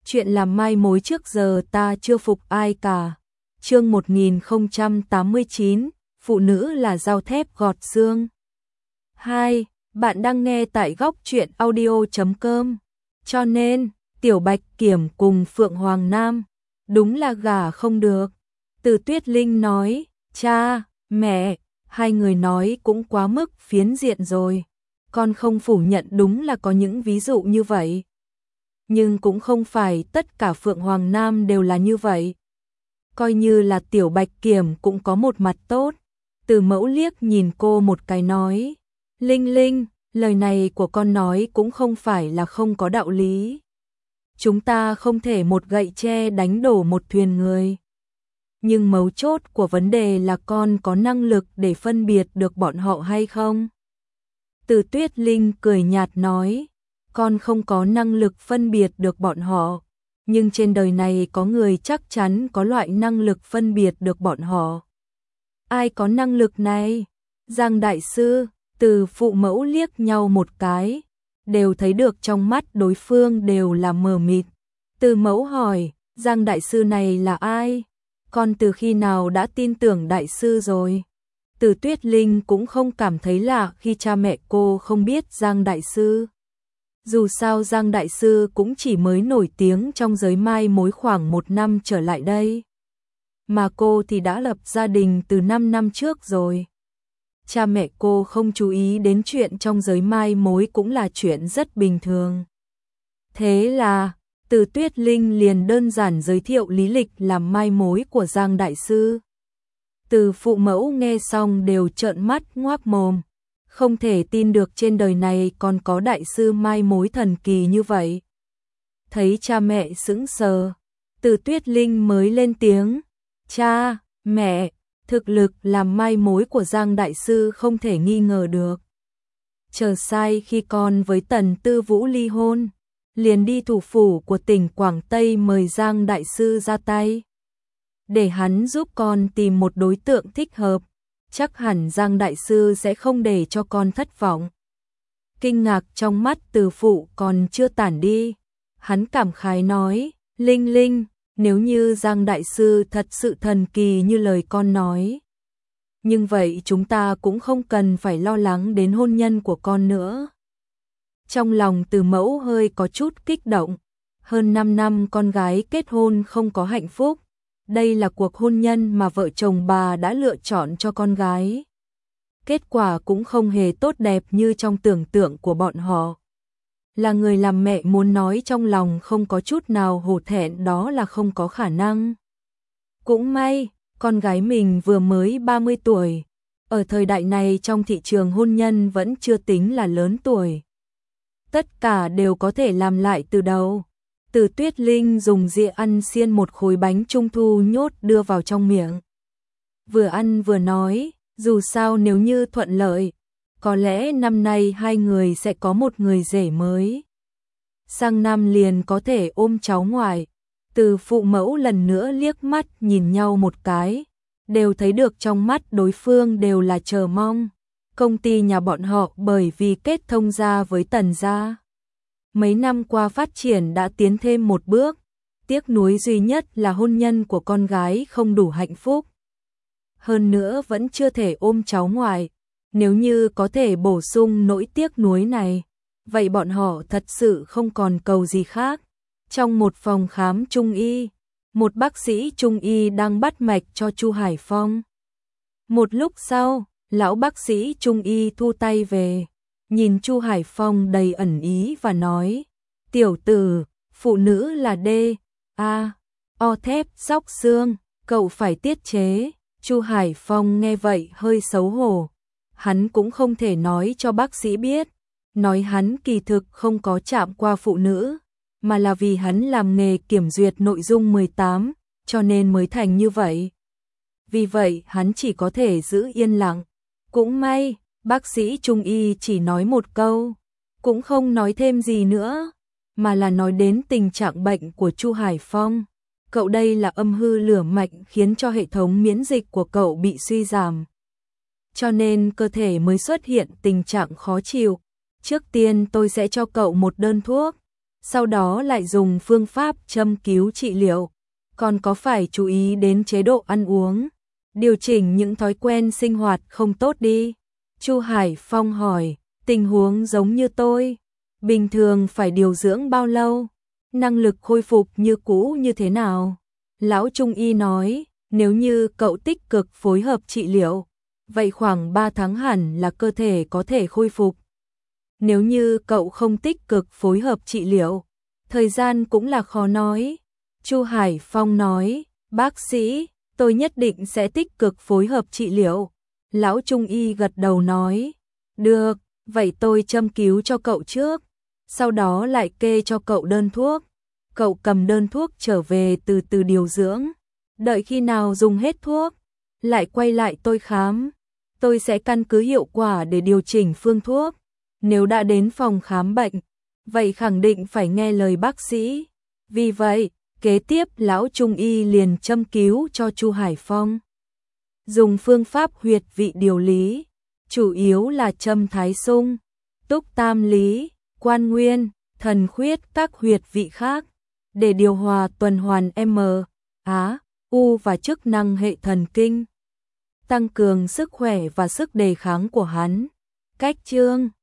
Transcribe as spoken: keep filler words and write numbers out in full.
chuyện làm mai mối trước giờ ta chưa phục ai cả. Chương một nghìn không trăm tám mươi chín, phụ nữ là dao thép gọt xương. hai. Bạn đang nghe tại góc truyện audio chấm com. Cho nên, Tiểu Bạch Kiểm cùng Phượng Hoàng Nam, đúng là gả không được. Từ Tuyết Linh nói, cha, mẹ, hai người nói cũng quá mức phiến diện rồi. Con không phủ nhận đúng là có những ví dụ như vậy. Nhưng cũng không phải tất cả Phượng Hoàng Nam đều là như vậy. Coi như là Tiểu Bạch Kiểm cũng có một mặt tốt. Từ Mẫu liếc nhìn cô một cái nói, Linh Linh, lời này của con nói cũng không phải là không có đạo lý. Chúng ta không thể một gậy tre đánh đổ một thuyền người. Nhưng mấu chốt của vấn đề là con có năng lực để phân biệt được bọn họ hay không? Từ Tuyết Linh cười nhạt nói, con không có năng lực phân biệt được bọn họ, nhưng trên đời này có người chắc chắn có loại năng lực phân biệt được bọn họ. Ai có năng lực này? Giang Đại Sư, Từ phụ mẫu liếc nhau một cái, đều thấy được trong mắt đối phương đều là mờ mịt. Từ mẫu hỏi, Giang Đại Sư này là ai? Con từ khi nào đã tin tưởng Đại Sư rồi? Từ Tuyết Linh cũng không cảm thấy lạ khi cha mẹ cô không biết Giang Đại Sư. Dù sao Giang Đại Sư cũng chỉ mới nổi tiếng trong giới mai mối khoảng một năm trở lại đây. Mà cô thì đã lập gia đình từ năm năm trước rồi. Cha mẹ cô không chú ý đến chuyện trong giới mai mối cũng là chuyện rất bình thường. Thế là, Từ Tuyết Linh liền đơn giản giới thiệu lý lịch làm mai mối của Giang Đại Sư. Từ phụ mẫu nghe xong đều trợn mắt ngoác mồm. Không thể tin được trên đời này còn có đại sư mai mối thần kỳ như vậy. Thấy cha mẹ sững sờ, Từ Tuyết Linh mới lên tiếng, cha, mẹ, thực lực làm mai mối của Giang Đại Sư không thể nghi ngờ được. Chờ sai khi con với Tần Tư Vũ ly hôn, liền đi thủ phủ của tỉnh Quảng Tây mời Giang Đại Sư ra tay. Để hắn giúp con tìm một đối tượng thích hợp. Chắc hẳn Giang Đại Sư sẽ không để cho con thất vọng. Kinh ngạc trong mắt Từ phụ còn chưa tản đi. Hắn cảm khái nói, Linh Linh, nếu như Giang Đại Sư thật sự thần kỳ như lời con nói. Nhưng vậy chúng ta cũng không cần phải lo lắng đến hôn nhân của con nữa. Trong lòng Từ mẫu hơi có chút kích động. Hơn năm năm con gái kết hôn không có hạnh phúc. Đây là cuộc hôn nhân mà vợ chồng bà đã lựa chọn cho con gái. Kết quả cũng không hề tốt đẹp như trong tưởng tượng của bọn họ. Là người làm mẹ muốn nói trong lòng không có chút nào hổ thẹn đó là không có khả năng. Cũng may, con gái mình vừa mới ba mươi tuổi. Ở thời đại này trong thị trường hôn nhân vẫn chưa tính là lớn tuổi. Tất cả đều có thể làm lại từ đầu. Từ Tuyết Linh dùng dĩa ăn xiên một khối bánh trung thu nhốt đưa vào trong miệng. Vừa ăn vừa nói, dù sao nếu như thuận lợi, có lẽ năm nay hai người sẽ có một người rể mới. Sang năm liền có thể ôm cháu ngoại. Từ phụ mẫu lần nữa liếc mắt nhìn nhau một cái, đều thấy được trong mắt đối phương đều là chờ mong. Công ty nhà bọn họ bởi vì kết thông gia với Tần gia. Mấy năm qua phát triển đã tiến thêm một bước, tiếc nuối duy nhất là hôn nhân của con gái không đủ hạnh phúc. Hơn nữa vẫn chưa thể ôm cháu ngoại, nếu như có thể bổ sung nỗi tiếc nuối này, vậy bọn họ thật sự không còn cầu gì khác. Trong một phòng khám trung y, một bác sĩ trung y đang bắt mạch cho Chu Hải Phong. Một lúc sau, lão bác sĩ trung y thu tay về. Nhìn Chu Hải Phong đầy ẩn ý và nói, tiểu tử, phụ nữ là D, A, O thép, xóc xương, cậu phải tiết chế. Chu Hải Phong nghe vậy hơi xấu hổ. Hắn cũng không thể nói cho bác sĩ biết, nói hắn kỳ thực không có chạm qua phụ nữ, mà là vì hắn làm nghề kiểm duyệt nội dung mười tám, cho nên mới thành như vậy. Vì vậy hắn chỉ có thể giữ yên lặng. Cũng may, bác sĩ trung y chỉ nói một câu, cũng không nói thêm gì nữa, mà là nói đến tình trạng bệnh của Chu Hải Phong. Cậu đây là âm hư lửa mạnh khiến cho hệ thống miễn dịch của cậu bị suy giảm. Cho nên cơ thể mới xuất hiện tình trạng khó chịu. Trước tiên tôi sẽ cho cậu một đơn thuốc, sau đó lại dùng phương pháp châm cứu trị liệu. Còn có phải chú ý đến chế độ ăn uống, điều chỉnh những thói quen sinh hoạt không tốt đi. Chu Hải Phong hỏi, tình huống giống như tôi, bình thường phải điều dưỡng bao lâu, năng lực khôi phục như cũ như thế nào? Lão Trung Y nói, nếu như cậu tích cực phối hợp trị liệu, vậy khoảng ba tháng hẳn là cơ thể có thể khôi phục. Nếu như cậu không tích cực phối hợp trị liệu, thời gian cũng là khó nói. Chu Hải Phong nói, bác sĩ, tôi nhất định sẽ tích cực phối hợp trị liệu. Lão Trung Y gật đầu nói, được, vậy tôi châm cứu cho cậu trước, sau đó lại kê cho cậu đơn thuốc. Cậu cầm đơn thuốc trở về từ từ điều dưỡng, đợi khi nào dùng hết thuốc, lại quay lại tôi khám. Tôi sẽ căn cứ hiệu quả để điều chỉnh phương thuốc. Nếu đã đến phòng khám bệnh, vậy khẳng định phải nghe lời bác sĩ. Vì vậy, kế tiếp lão Trung Y liền châm cứu cho Chu Hải Phong. Dùng phương pháp huyệt vị điều lý, chủ yếu là châm thái xung, túc tam lý, quan nguyên, thần khuyết các huyệt vị khác, để điều hòa tuần hoàn M, Á, U và chức năng hệ thần kinh, tăng cường sức khỏe và sức đề kháng của hắn. Cách chương